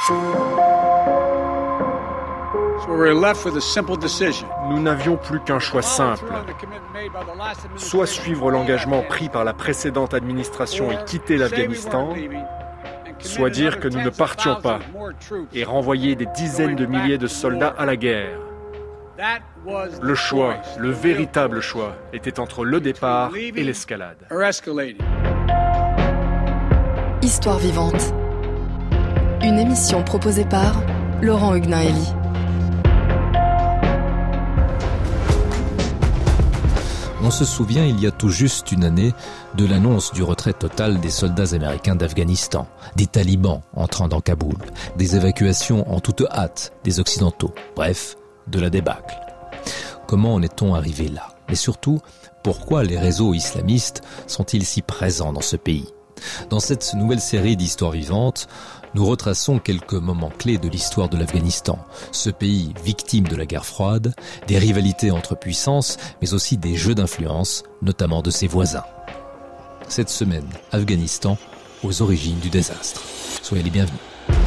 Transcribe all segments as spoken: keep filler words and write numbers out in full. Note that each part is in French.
Nous n'avions plus qu'un choix simple. Soit suivre l'engagement pris par la précédente administration et quitter l'Afghanistan, soit dire que nous ne partions pas et renvoyer des dizaines de milliers de soldats à la guerre. Le choix, le véritable choix, était entre le départ et l'escalade. Histoire vivante. Une émission proposée par Laurent Huguenin-Hélie. On se souvient, il y a tout juste une année, de l'annonce du retrait total des soldats américains d'Afghanistan, des talibans entrant dans Kaboul, des évacuations en toute hâte des Occidentaux, bref, de la débâcle. Comment en est-on arrivé là ? Mais surtout, pourquoi les réseaux islamistes sont-ils si présents dans ce pays ? Dans cette nouvelle série d'histoires vivantes, nous retraçons quelques moments clés de l'histoire de l'Afghanistan, ce pays victime de la guerre froide, des rivalités entre puissances, mais aussi des jeux d'influence, notamment de ses voisins. Cette semaine, Afghanistan, aux origines du désastre. Soyez les bienvenus.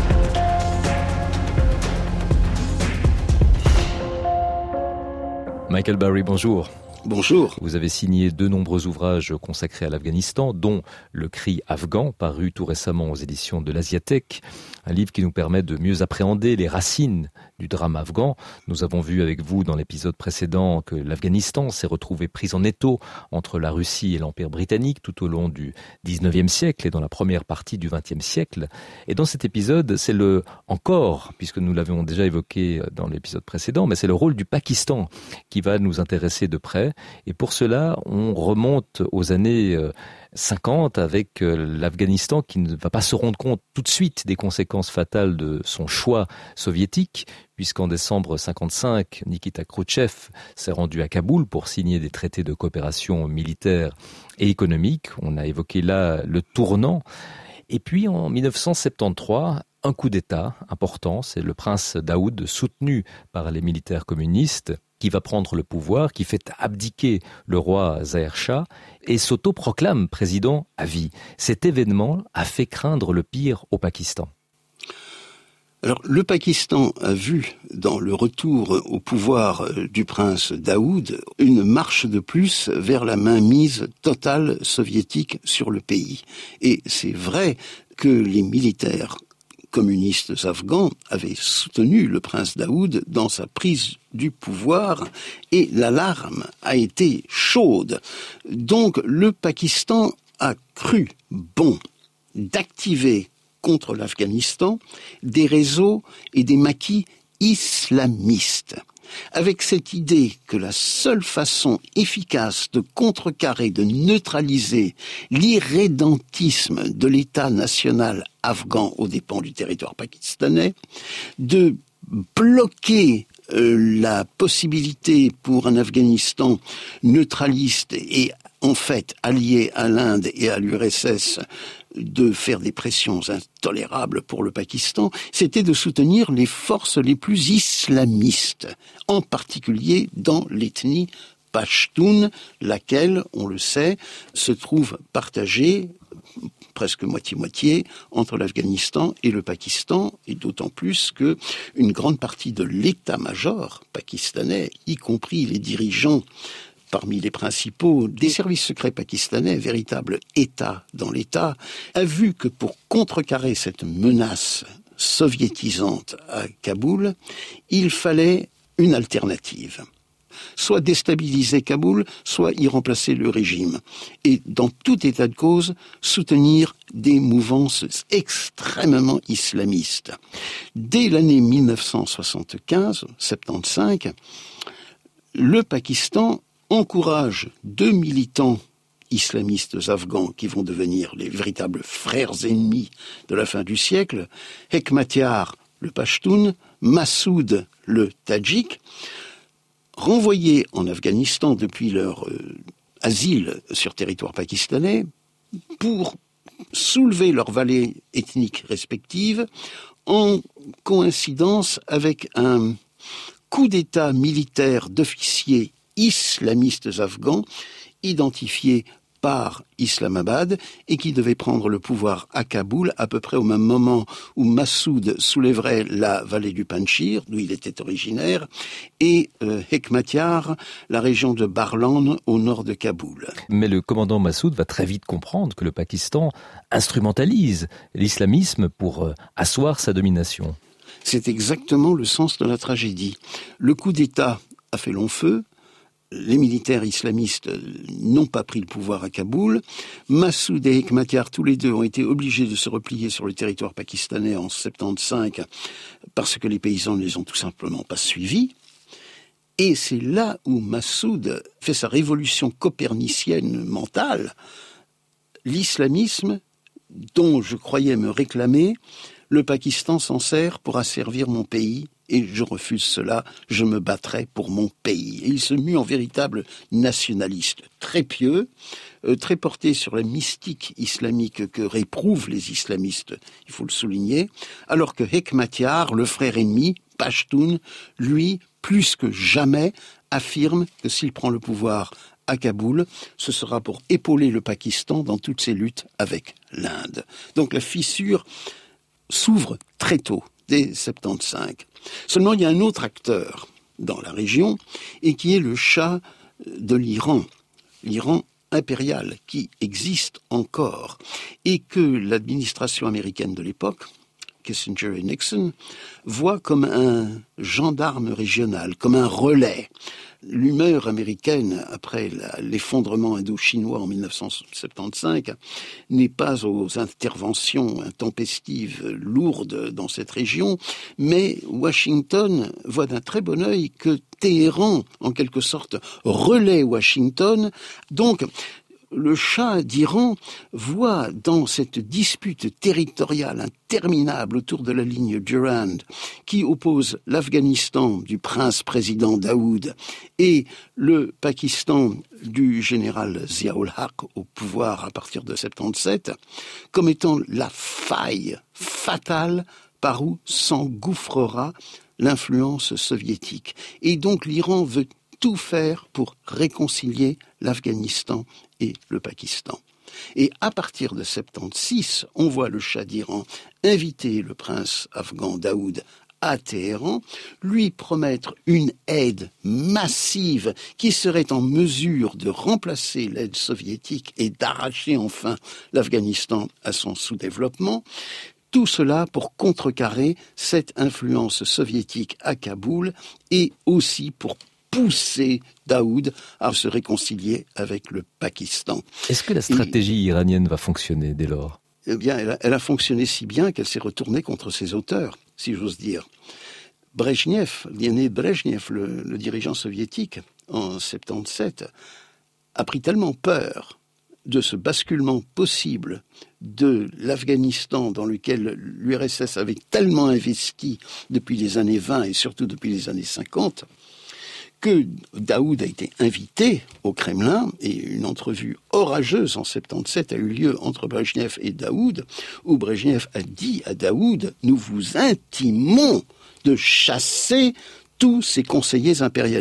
Michael Barry, bonjour. Bonjour. Vous avez signé de nombreux ouvrages consacrés à l'Afghanistan, dont Le Cri afghan, paru tout récemment aux éditions de l'Asiatech, un livre qui nous permet de mieux appréhender les racines du drame afghan. Nous avons vu avec vous dans l'épisode précédent que l'Afghanistan s'est retrouvé pris en étau entre la Russie et l'Empire britannique tout au long du dix-neuvième siècle et dans la première partie du vingtième siècle. Et dans cet épisode, c'est le encore, puisque nous l'avions déjà évoqué dans l'épisode précédent, mais c'est le rôle du Pakistan qui va nous intéresser de près. Et pour cela, on remonte aux années cinquante avec l'Afghanistan qui ne va pas se rendre compte tout de suite des conséquences fatales de son choix soviétique, puisqu'en décembre cinquante-cinq, Nikita Khrouchtchev s'est rendu à Kaboul pour signer des traités de coopération militaire et économique. On a évoqué là le tournant. Et puis en dix-neuf cent soixante-treize, un coup d'État important, c'est le prince Daoud, soutenu par les militaires communistes, qui va prendre le pouvoir, qui fait abdiquer le roi Zahir Shah et s'auto-proclame président à vie. Cet événement a fait craindre le pire au Pakistan. Alors, le Pakistan a vu dans le retour au pouvoir du prince Daoud une marche de plus vers la mainmise totale soviétique sur le pays. Et c'est vrai que les militaires communistes afghans avaient soutenu le prince Daoud dans sa prise du pouvoir et l'alarme a été chaude. Donc le Pakistan a cru bon d'activer contre l'Afghanistan des réseaux et des maquis islamistes, avec cette idée que la seule façon efficace de contrecarrer, de neutraliser l'irrédentisme de l'État national afghan aux dépens du territoire pakistanais, de bloquer euh, la possibilité pour un Afghanistan neutraliste et en fait allié à l'Inde et à l'U R S S de faire des pressions intolérables pour le Pakistan, c'était de soutenir les forces les plus islamistes, en particulier dans l'ethnie pachtoune, laquelle, on le sait, se trouve partagée presque moitié-moitié entre l'Afghanistan et le Pakistan, et d'autant plus que une grande partie de l'état-major pakistanais, y compris les dirigeants parmi les principaux des services secrets pakistanais, véritable État dans l'État, a vu que pour contrecarrer cette menace soviétisante à Kaboul, il fallait une alternative. Soit déstabiliser Kaboul, soit y remplacer le régime. Et dans tout état de cause, soutenir des mouvances extrêmement islamistes. Dès l'année mille neuf cent soixante-quinze, soixante-quinze, le Pakistan encourage deux militants islamistes afghans qui vont devenir les véritables frères ennemis de la fin du siècle, Hekmatyar, le Pashtun, Massoud, le Tadjik, renvoyés en Afghanistan depuis leur euh, asile sur territoire pakistanais pour soulever leurs vallées ethniques respectives en coïncidence avec un coup d'État militaire d'officiers islamistes afghans identifiés par Islamabad et qui devait prendre le pouvoir à Kaboul à peu près au même moment où Massoud soulèverait la vallée du Panjshir, d'où il était originaire, et euh, Hekmatyar, la région de Barlan au nord de Kaboul. Mais le commandant Massoud va très vite comprendre que le Pakistan instrumentalise l'islamisme pour euh, asseoir sa domination. C'est exactement le sens de la tragédie. Le coup d'État a fait long feu. Les militaires islamistes n'ont pas pris le pouvoir à Kaboul. Massoud et Hekmatyar, tous les deux, ont été obligés de se replier sur le territoire pakistanais en soixante-quinze parce que les paysans ne les ont tout simplement pas suivis. Et c'est là où Massoud fait sa révolution copernicienne mentale. L'islamisme, dont je croyais me réclamer, le Pakistan s'en sert pour asservir mon pays. Et je refuse cela, je me battrai pour mon pays. Et il se mue en véritable nationaliste, très pieux, euh, très porté sur la mystique islamique que réprouvent les islamistes, il faut le souligner, alors que Hekmatyar, le frère ennemi, Pashtun, lui, plus que jamais, affirme que s'il prend le pouvoir à Kaboul, ce sera pour épauler le Pakistan dans toutes ses luttes avec l'Inde. Donc la fissure s'ouvre très tôt, dès soixante-quinze. Seulement, il y a un autre acteur dans la région, et qui est le Shah de l'Iran, l'Iran impérial, qui existe encore, et que l'administration américaine de l'époque, Kissinger et Nixon, voit comme un gendarme régional, comme un relais. L'humeur américaine, après la, l'effondrement indo-chinois en dix-neuf cent soixante-quinze, n'est pas aux interventions intempestives lourdes dans cette région, mais Washington voit d'un très bon œil que Téhéran, en quelque sorte, relaie Washington. Donc, le Shah d'Iran voit dans cette dispute territoriale interminable autour de la ligne Durand, qui oppose l'Afghanistan du prince-président Daoud et le Pakistan du général Zia-ul-Haq au pouvoir à partir de soixante-dix-sept, comme étant la faille fatale par où s'engouffrera l'influence soviétique. Et donc l'Iran veut tout faire pour réconcilier l'Afghanistan et le Pakistan. Et à partir de soixante-seize, on voit le Shah d'Iran inviter le prince afghan Daoud à Téhéran, lui promettre une aide massive qui serait en mesure de remplacer l'aide soviétique et d'arracher enfin l'Afghanistan à son sous-développement. Tout cela pour contrecarrer cette influence soviétique à Kaboul et aussi pour pousser Daoud à se réconcilier avec le Pakistan. Est-ce que la stratégie Et, iranienne va fonctionner dès lors ? Eh bien, elle a, elle a fonctionné si bien qu'elle s'est retournée contre ses auteurs, si j'ose dire. Brejnev, Leonid Brejnev, le, le dirigeant soviétique, en soixante-dix-sept, a pris tellement peur de ce basculement possible de l'Afghanistan dans lequel l'U R S S avait tellement investi depuis les années vingt et surtout depuis les années cinquante, que Daoud a été invité au Kremlin, et une entrevue orageuse en soixante-dix-sept a eu lieu entre Brejnev et Daoud, où Brejnev a dit à Daoud « Nous vous intimons de chasser tous ces conseillers impérialistes ».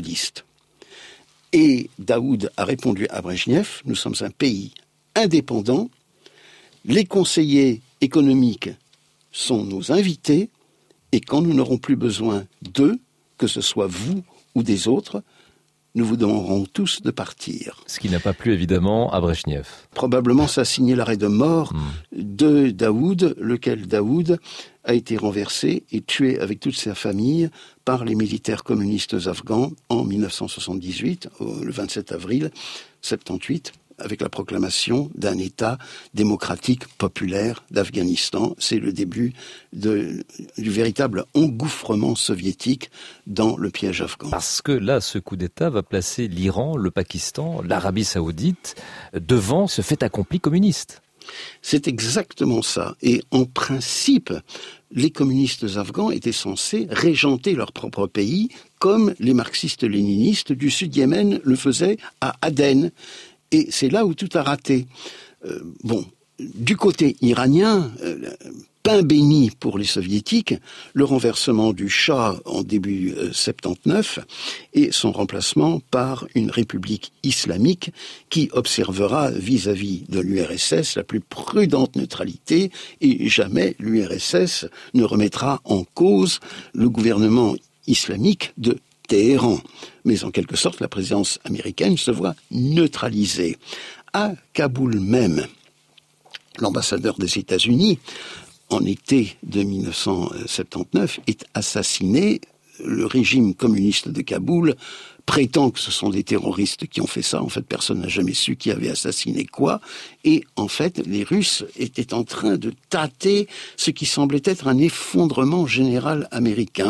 Et Daoud a répondu à Brejnev « Nous sommes un pays indépendant, les conseillers économiques sont nos invités, et quand nous n'aurons plus besoin d'eux, que ce soit vous ou des autres, nous vous demanderons tous de partir. » Ce qui n'a pas plu évidemment à Brejnev. Probablement ça a signé l'arrêt de mort mmh. de Daoud, lequel Daoud a été renversé et tué avec toute sa famille par les militaires communistes afghans en dix-neuf cent soixante-dix-huit, le vingt-sept avril soixante-dix-huit, avec la proclamation d'un État démocratique populaire d'Afghanistan. C'est le début de, du véritable engouffrement soviétique dans le piège afghan. Parce que là, ce coup d'État va placer l'Iran, le Pakistan, l'Arabie saoudite devant ce fait accompli communiste. C'est exactement ça. Et en principe, les communistes afghans étaient censés régenter leur propre pays, comme les marxistes-léninistes du Sud-Yémen le faisaient à Aden. Et c'est là où tout a raté. Euh, bon, du côté iranien, euh, pain béni pour les soviétiques, le renversement du Shah en début euh, soixante-dix-neuf et son remplacement par une république islamique qui observera vis-à-vis de l'U R S S la plus prudente neutralité et jamais l'U R S S ne remettra en cause le gouvernement islamique de Téhéran. Mais en quelque sorte, la présidence américaine se voit neutralisée. À Kaboul même, l'ambassadeur des États-Unis, en été de mille neuf cent soixante-dix-neuf, est assassiné. Le régime communiste de Kaboul prétend que ce sont des terroristes qui ont fait ça. En fait, personne n'a jamais su qui avait assassiné quoi. Et en fait, les Russes étaient en train de tâter ce qui semblait être un effondrement général américain.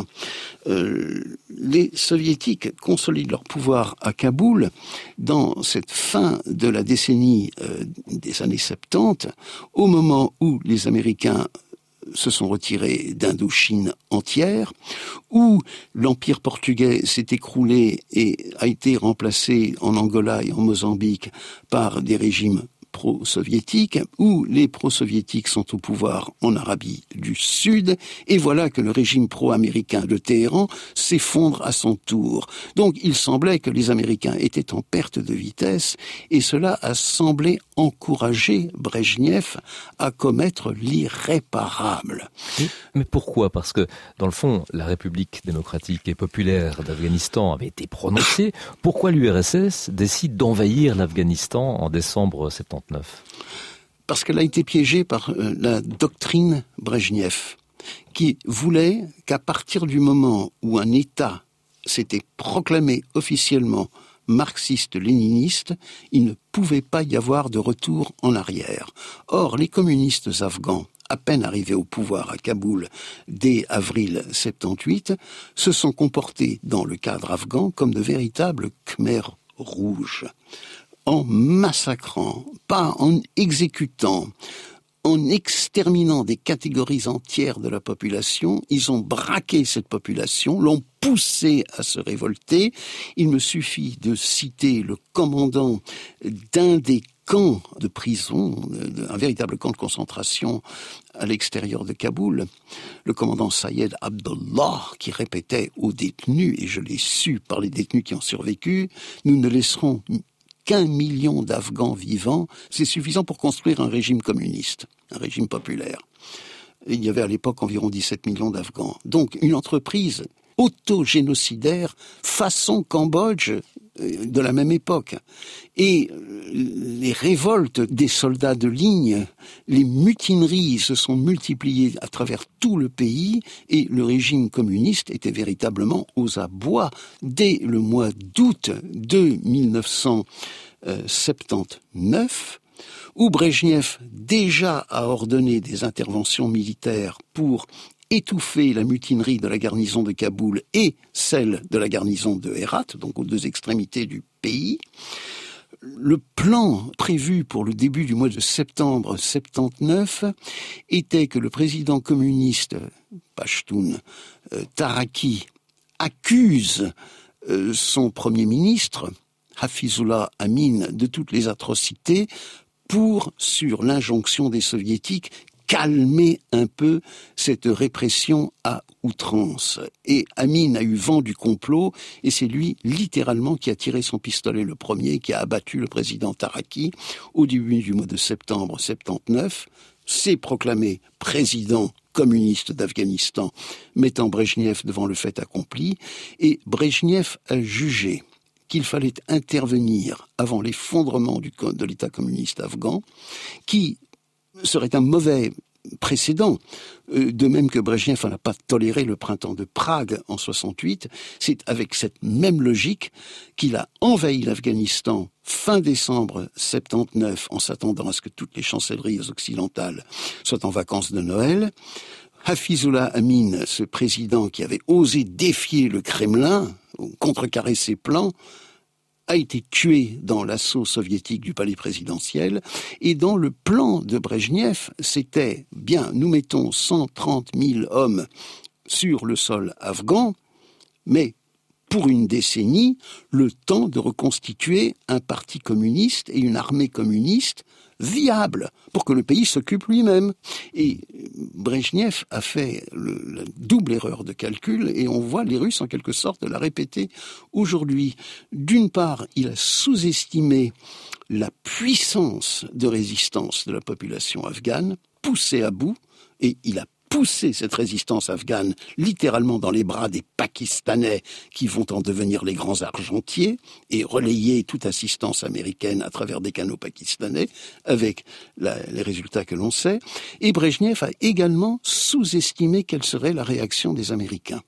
Euh, les Soviétiques consolident leur pouvoir à Kaboul dans cette fin de la décennie euh, des années soixante-dix, au moment où les Américains se sont retirés d'Indochine entière, où l'Empire portugais s'est écroulé et a été remplacé en Angola et en Mozambique par des régimes pro-soviétiques, où les pro-soviétiques sont au pouvoir en Arabie du Sud, et voilà que le régime pro-américain de Téhéran s'effondre à son tour. Donc il semblait que les Américains étaient en perte de vitesse, et cela a semblé encourager Brejnev à commettre l'irréparable. Mais pourquoi ? Parce que, dans le fond, la République démocratique et populaire d'Afghanistan avait été prononcée. Pourquoi l'U R S S décide d'envahir l'Afghanistan en décembre soixante-dix-neuf ? Parce qu'elle a été piégée par euh, la doctrine Brejnev, qui voulait qu'à partir du moment où un État s'était proclamé officiellement marxiste-léniniste, il ne pouvait pas y avoir de retour en arrière. Or, les communistes afghans, à peine arrivés au pouvoir à Kaboul dès avril soixante-dix-huit, se sont comportés dans le cadre afghan comme de véritables Khmers rouges, en massacrant, pas en exécutant, en exterminant des catégories entières de la population. Ils ont braqué cette population, l'ont poussée à se révolter. Il me suffit de citer le commandant d'un des camps de prison, un véritable camp de concentration à l'extérieur de Kaboul, le commandant Sayed Abdullah, qui répétait aux détenus, et je l'ai su par les détenus qui ont survécu, nous ne laisserons qu'un million d'Afghans vivants, c'est suffisant pour construire un régime communiste, un régime populaire. Il y avait à l'époque environ dix-sept millions d'Afghans. Donc une entreprise auto-génocidaire façon Cambodge de la même époque. Et les révoltes des soldats de ligne, les mutineries se sont multipliées à travers tout le pays et le régime communiste était véritablement aux abois dès le mois d'août de mille neuf cent soixante-dix-neuf, où Brejnev déjà a ordonné des interventions militaires pour étouffer la mutinerie de la garnison de Kaboul et celle de la garnison de Herat, donc aux deux extrémités du pays. Le plan prévu pour le début du mois de septembre soixante-dix-neuf était que le président communiste Pashtun euh, Taraki accuse euh, son premier ministre, Hafizullah Amin, de toutes les atrocités pour, sur l'injonction des soviétiques, calmer un peu cette répression à outrance. Et Amin a eu vent du complot, et c'est lui, littéralement, qui a tiré son pistolet le premier, qui a abattu le président Taraki au début du mois de septembre soixante-dix-neuf, s'est proclamé président communiste d'Afghanistan, mettant Brejnev devant le fait accompli, et Brejnev a jugé qu'il fallait intervenir avant l'effondrement du, de l'État communiste afghan, qui serait un mauvais précédent, de même que Brejnev n'a pas toléré le printemps de Prague en soixante-huit. C'est avec cette même logique qu'il a envahi l'Afghanistan fin décembre soixante-dix-neuf en s'attendant à ce que toutes les chancelleries occidentales soient en vacances de Noël. Hafizullah Amin, ce président qui avait osé défier le Kremlin, contrecarrer ses plans, a été tué dans l'assaut soviétique du palais présidentiel. Et dans le plan de Brejnev, c'était, bien, nous mettons cent trente mille hommes sur le sol afghan, mais pour une décennie, le temps de reconstituer un parti communiste et une armée communiste viable pour que le pays s'occupe lui-même. Et Brejnev a fait le, la double erreur de calcul et on voit les Russes en quelque sorte la répéter aujourd'hui. D'une part, il a sous-estimé la puissance de résistance de la population afghane, poussée à bout, et il a poussé cette résistance afghane littéralement dans les bras des Pakistanais qui vont en devenir les grands argentiers et relayer toute assistance américaine à travers des canaux pakistanais avec la, les résultats que l'on sait. Et Brejnev a également sous-estimé quelle serait la réaction des Américains.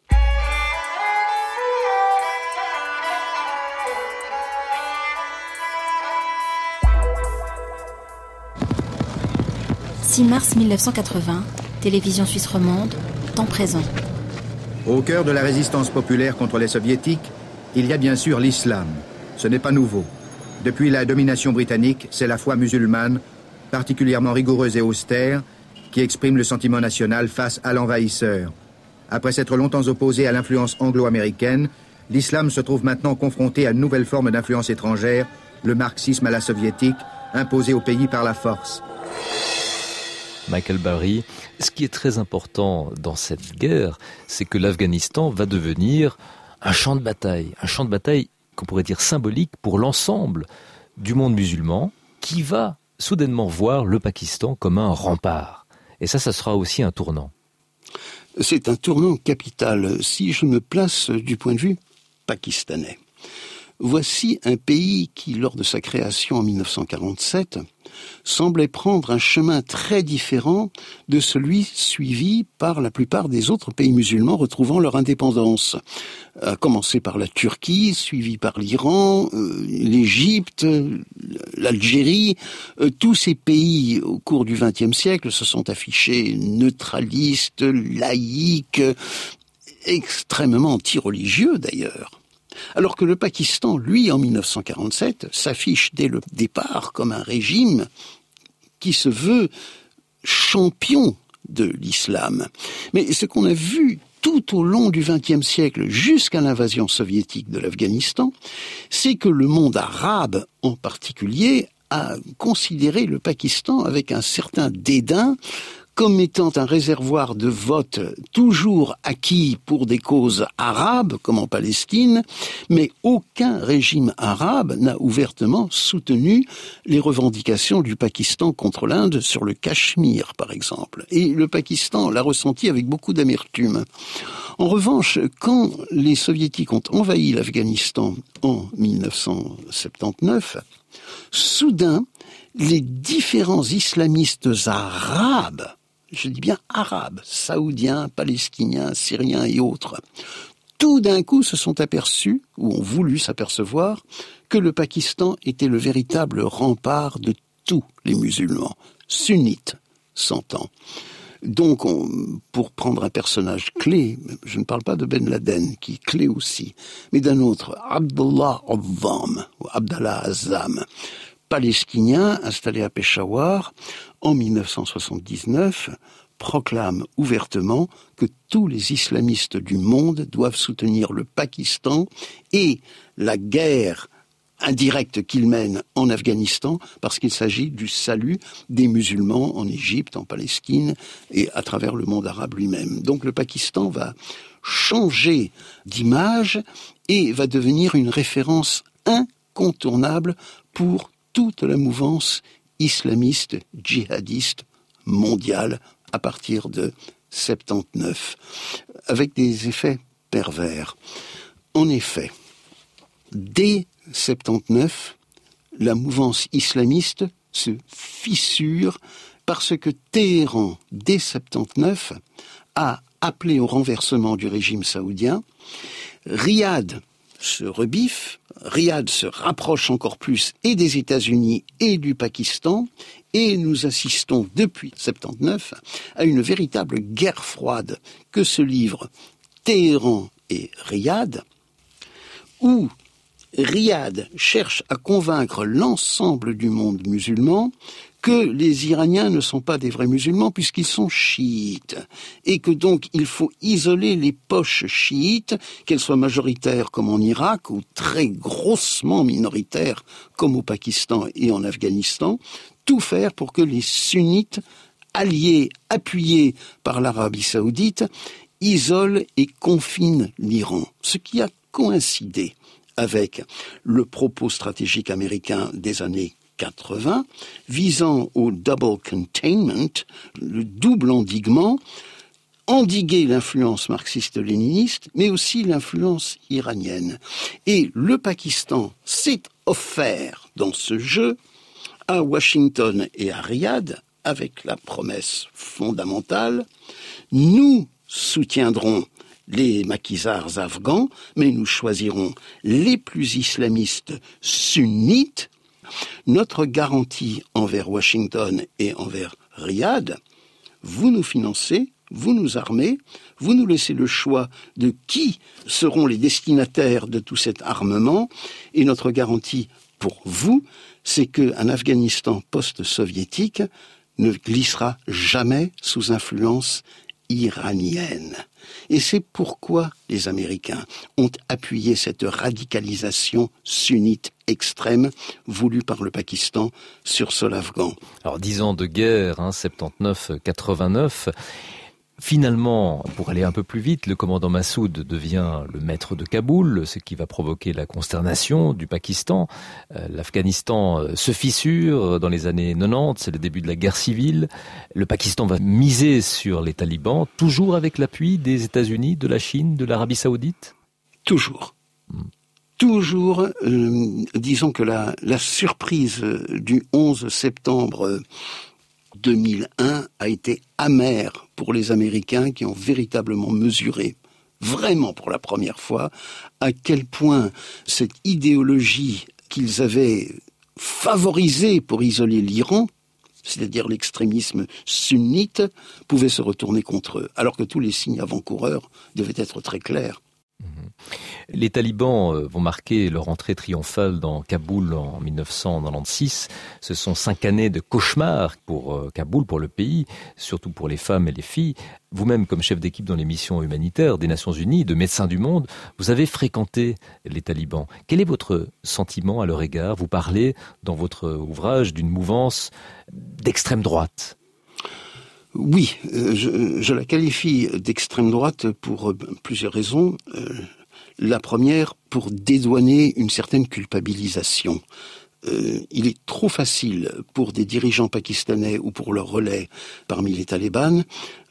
six mars mille neuf cent quatre-vingts, télévision suisse romande, temps présent. Au cœur de la résistance populaire contre les soviétiques, il y a bien sûr l'islam. Ce n'est pas nouveau. Depuis la domination britannique, c'est la foi musulmane, particulièrement rigoureuse et austère, qui exprime le sentiment national face à l'envahisseur. Après s'être longtemps opposé à l'influence anglo-américaine, l'islam se trouve maintenant confronté à une nouvelle forme d'influence étrangère, le marxisme à la soviétique, imposé au pays par la force. Michael Barry, ce qui est très important dans cette guerre, c'est que l'Afghanistan va devenir un champ de bataille, un champ de bataille qu'on pourrait dire symbolique pour l'ensemble du monde musulman, qui va soudainement voir le Pakistan comme un rempart. Et ça, ça sera aussi un tournant. C'est un tournant capital, si je me place du point de vue pakistanais. Voici un pays qui, lors de sa création en mille neuf cent quarante-sept, semblait prendre un chemin très différent de celui suivi par la plupart des autres pays musulmans retrouvant leur indépendance. À commencer par la Turquie, suivi par l'Iran, euh, l'Égypte, l'Algérie. Euh, tous ces pays, au cours du vingtième siècle, se sont affichés neutralistes, laïques, extrêmement anti-religieux d'ailleurs. Alors que le Pakistan, lui, en mille neuf cent quarante-sept, s'affiche dès le départ comme un régime qui se veut champion de l'islam. Mais ce qu'on a vu tout au long du vingtième siècle, jusqu'à l'invasion soviétique de l'Afghanistan, c'est que le monde arabe, en particulier, a considéré le Pakistan avec un certain dédain, comme étant un réservoir de vote toujours acquis pour des causes arabes, comme en Palestine, mais aucun régime arabe n'a ouvertement soutenu les revendications du Pakistan contre l'Inde sur le Cachemire, par exemple. Et le Pakistan l'a ressenti avec beaucoup d'amertume. En revanche, quand les Soviétiques ont envahi l'Afghanistan en mille neuf cent soixante-dix-neuf, soudain, les différents islamistes arabes, je dis bien arabes, saoudiens, palestiniens, syriens et autres, tout d'un coup se sont aperçus, ou ont voulu s'apercevoir, que le Pakistan était le véritable rempart de tous les musulmans, sunnites, s'entend. Donc, on, pour prendre un personnage clé, je ne parle pas de Ben Laden, qui est clé aussi, mais d'un autre, Abdullah Azzam, ou Abdallah Azzam, palestinien installé à Peshawar en mille neuf cent soixante-dix-neuf, proclame ouvertement que tous les islamistes du monde doivent soutenir le Pakistan et la guerre indirecte qu'il mène en Afghanistan, parce qu'il s'agit du salut des musulmans en Égypte, en Palestine et à travers le monde arabe lui-même. Donc le Pakistan va changer d'image et va devenir une référence incontournable pour toute la mouvance islamiste, djihadiste, mondiale, à partir de soixante-dix-neuf, avec des effets pervers. En effet, dès soixante-dix-neuf, la mouvance islamiste se fissure parce que Téhéran, dès soixante-dix-neuf, a appelé au renversement du régime saoudien. Riyad se rebiffe, Riyad se rapproche encore plus et des États-Unis et du Pakistan, et nous assistons depuis soixante-dix-neuf à une véritable guerre froide que se livrent Téhéran et Riyad, où Riyad cherche à convaincre l'ensemble du monde musulman que les Iraniens ne sont pas des vrais musulmans puisqu'ils sont chiites, et que donc il faut isoler les poches chiites, qu'elles soient majoritaires comme en Irak, ou très grossement minoritaires comme au Pakistan et en Afghanistan, tout faire pour que les sunnites, alliés, appuyés par l'Arabie saoudite, isolent et confinent l'Iran. Ce qui a coïncidé avec le propos stratégique américain des années quatre-vingts, visant au double containment, le double endiguement, endiguer l'influence marxiste-léniniste, mais aussi l'influence iranienne. Et le Pakistan s'est offert dans ce jeu à Washington et à Riyad, avec la promesse fondamentale, nous soutiendrons les maquisards afghans, mais nous choisirons les plus islamistes sunnites. Notre garantie envers Washington et envers Riyad, vous nous financez, vous nous armez, vous nous laissez le choix de qui seront les destinataires de tout cet armement, et notre garantie pour vous, c'est qu'un Afghanistan post-soviétique ne glissera jamais sous influence iranienne. Et c'est pourquoi les Américains ont appuyé cette radicalisation sunnite extrême voulue par le Pakistan sur sol afghan. Alors dix ans de guerre, hein, soixante-dix-neuf quatre-vingt-neuf. Finalement, pour aller un peu plus vite, le commandant Massoud devient le maître de Kaboul, ce qui va provoquer la consternation du Pakistan. Euh, L'Afghanistan se fissure dans les années quatre-vingt-dix, c'est le début de la guerre civile. Le Pakistan va miser sur les talibans, toujours avec l'appui des États-Unis, de la Chine, de l'Arabie saoudite ? Toujours. Hmm. Toujours, euh, disons que la, la surprise du onze septembre deux mille un a été amère pour les Américains qui ont véritablement mesuré, vraiment pour la première fois, à quel point cette idéologie qu'ils avaient favorisée pour isoler l'Iran, c'est-à-dire l'extrémisme sunnite, pouvait se retourner contre eux, alors que tous les signes avant-coureurs devaient être très clairs. Les talibans vont marquer leur entrée triomphale dans Kaboul en mille neuf cent quatre-vingt-seize. Ce sont cinq années de cauchemar pour Kaboul, pour le pays, surtout pour les femmes et les filles. Vous-même, comme chef d'équipe dans les missions humanitaires des Nations Unies, de Médecins du Monde, vous avez fréquenté les talibans. Quel est votre sentiment à leur égard ? Vous parlez dans votre ouvrage d'une mouvance d'extrême droite. Oui, euh, je, je la qualifie d'extrême droite pour plusieurs raisons. Euh, la première, pour dédouaner une certaine culpabilisation. Euh, il est trop facile pour des dirigeants pakistanais ou pour leurs relais parmi les talibans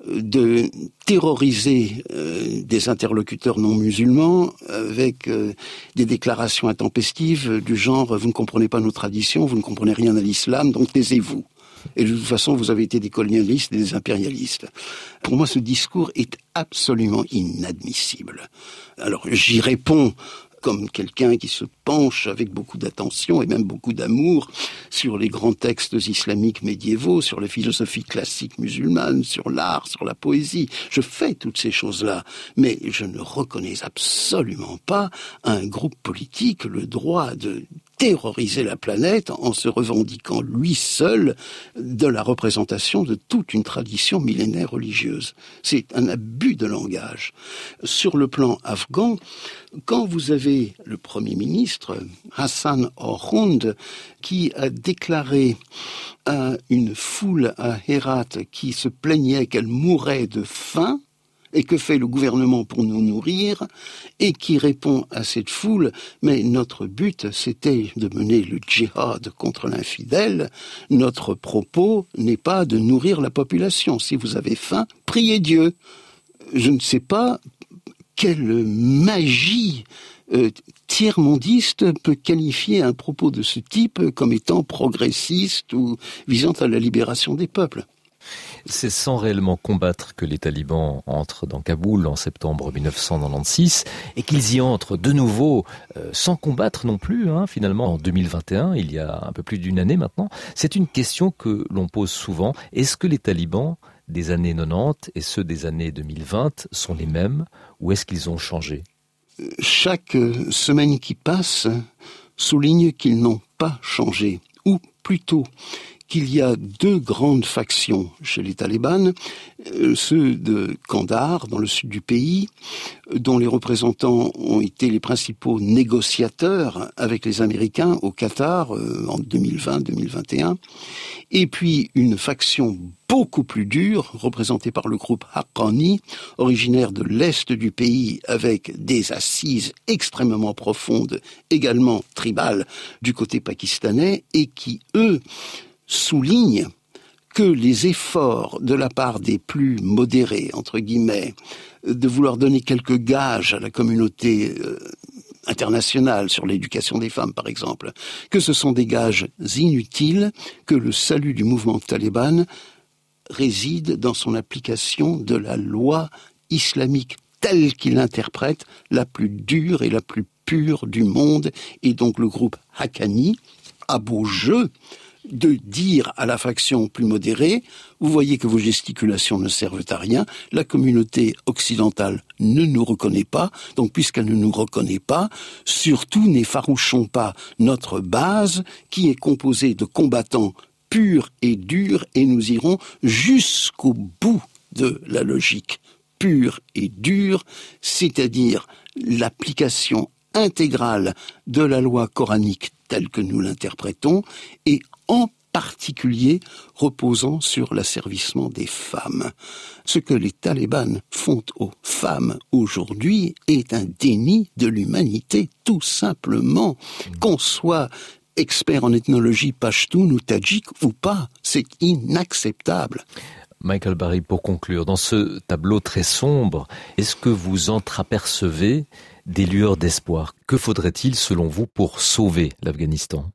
de terroriser euh, des interlocuteurs non musulmans avec euh, des déclarations intempestives du genre « vous ne comprenez pas nos traditions, vous ne comprenez rien à l'islam, donc taisez-vous ». Et de toute façon, vous avez été des colonialistes et des impérialistes. Pour moi, ce discours est absolument inadmissible. Alors, j'y réponds comme quelqu'un qui se penche avec beaucoup d'attention et même beaucoup d'amour sur les grands textes islamiques médiévaux, sur la philosophie classique musulmane, sur l'art, sur la poésie. Je fais toutes ces choses-là, mais je ne reconnais absolument pas à un groupe politique le droit de terroriser la planète en se revendiquant lui seul de la représentation de toute une tradition millénaire religieuse. C'est un abus de langage. Sur le plan afghan, quand vous avez le Premier ministre, Hassan Orhound, qui a déclaré à une foule à Herat qui se plaignait qu'elle mourait de faim, et que fait le gouvernement pour nous nourrir, et qui répond à cette foule, mais notre but c'était de mener le djihad contre l'infidèle, notre propos n'est pas de nourrir la population. Si vous avez faim, priez Dieu. Je ne sais pas quelle magie euh, tiers-mondiste peut qualifier un propos de ce type comme étant progressiste ou visant à la libération des peuples. C'est sans réellement combattre que les talibans entrent dans Kaboul en septembre mille neuf cent quatre-vingt-seize et qu'ils y entrent de nouveau euh, sans combattre non plus, hein, finalement en deux mille vingt et un, il y a un peu plus d'une année maintenant. C'est une question que l'on pose souvent. Est-ce que les talibans des années quatre-vingt-dix et ceux des années deux mille vingt sont les mêmes ou est-ce qu'ils ont changé ? Chaque semaine qui passe souligne qu'ils n'ont pas changé, ou plutôt qu'il y a deux grandes factions chez les talibans, euh, ceux de Kandahar, dans le sud du pays, dont les représentants ont été les principaux négociateurs avec les Américains au Qatar euh, en deux mille vingt deux mille vingt et un, et puis une faction beaucoup plus dure, représentée par le groupe Haqqani, originaire de l'est du pays, avec des assises extrêmement profondes, également tribales, du côté pakistanais, et qui, eux, soulignent que les efforts de la part des plus modérés, entre guillemets, de vouloir donner quelques gages à la communauté euh, internationale sur l'éducation des femmes, par exemple, que ce sont des gages inutiles, que le salut du mouvement taliban réside dans son application de la loi islamique telle qu'il l'interprète, la plus dure et la plus pure du monde. Et donc le groupe Haqqani a beau jeu de dire à la faction plus modérée, vous voyez que vos gesticulations ne servent à rien, la communauté occidentale ne nous reconnaît pas, donc puisqu'elle ne nous reconnaît pas, surtout n'effarouchons pas notre base qui est composée de combattants purs et durs, et nous irons jusqu'au bout de la logique pure et dure, c'est-à-dire l'application intégrale de la loi coranique telle que nous l'interprétons, et en particulier reposant sur l'asservissement des femmes. Ce que les talibans font aux femmes aujourd'hui est un déni de l'humanité, tout simplement. Qu'on soit expert en ethnologie pachtoune ou tadjik ou pas, c'est inacceptable. Michael Barry, pour conclure, dans ce tableau très sombre, est-ce que vous entreapercevez des lueurs d'espoir? Que faudrait-il, selon vous, pour sauver l'Afghanistan?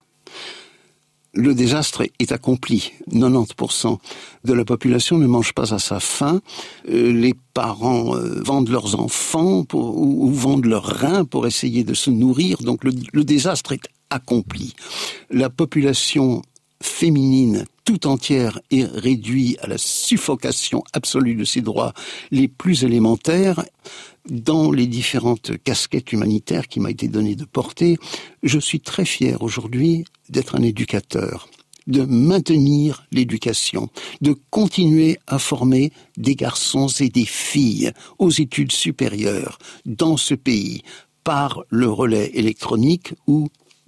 Le désastre est accompli. quatre-vingt-dix pour cent de la population ne mange pas à sa faim. Euh, les parents euh, vendent leurs enfants pour, ou, ou vendent leurs reins pour essayer de se nourrir. Donc le, le désastre est accompli. La population féminine tout entière est réduite à la suffocation absolue de ses droits les plus élémentaires. Dans les différentes casquettes humanitaires qui m'a été donné de porter, je suis très fier aujourd'hui d'être un éducateur, de maintenir l'éducation, de continuer à former des garçons et des filles aux études supérieures dans ce pays par le relais électronique ou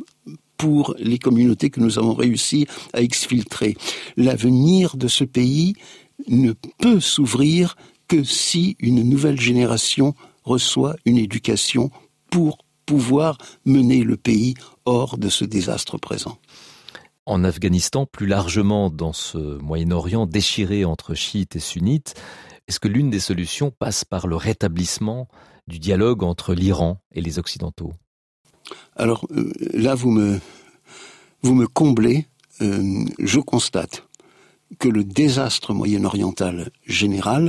pour les communautés que nous avons réussi à exfiltrer. L'avenir de ce pays ne peut s'ouvrir que si une nouvelle génération reçoit une éducation pour pouvoir mener le pays hors de ce désastre présent. En Afghanistan, plus largement dans ce Moyen-Orient déchiré entre chiites et sunnites, est-ce que l'une des solutions passe par le rétablissement du dialogue entre l'Iran et les Occidentaux? Alors euh, là, vous me, vous me comblez. Euh, je constate que le désastre moyen-oriental général,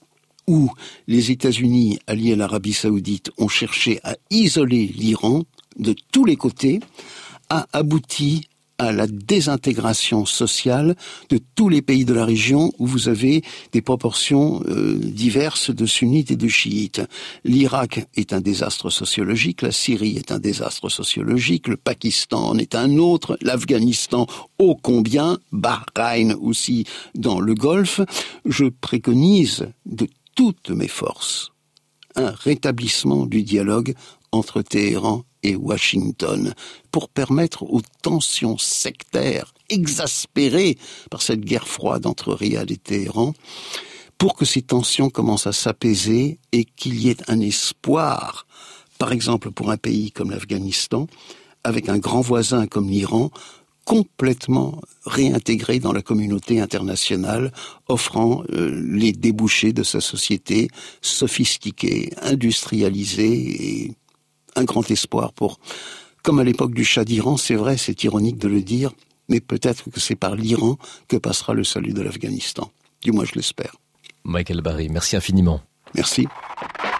où les États-Unis, alliés à l'Arabie saoudite, ont cherché à isoler l'Iran de tous les côtés, a abouti à la désintégration sociale de tous les pays de la région où vous avez des proportions euh, diverses de sunnites et de chiites. L'Irak est un désastre sociologique, la Syrie est un désastre sociologique, le Pakistan en est un autre, l'Afghanistan ô combien, Bahreïn aussi dans le Golfe. Je préconise de toutes mes forces un rétablissement du dialogue entre Téhéran et Washington pour permettre aux tensions sectaires exaspérées par cette guerre froide entre Riyad et Téhéran, pour que ces tensions commencent à s'apaiser et qu'il y ait un espoir, par exemple pour un pays comme l'Afghanistan, avec un grand voisin comme l'Iran, complètement réintégré dans la communauté internationale, offrant euh, les débouchés de sa société sophistiquée, industrialisée et un grand espoir pour, comme à l'époque du Shah d'Iran, c'est vrai, c'est ironique de le dire, mais peut-être que c'est par l'Iran que passera le salut de l'Afghanistan. Du moins, je l'espère. Michael Barry, merci infiniment. Merci.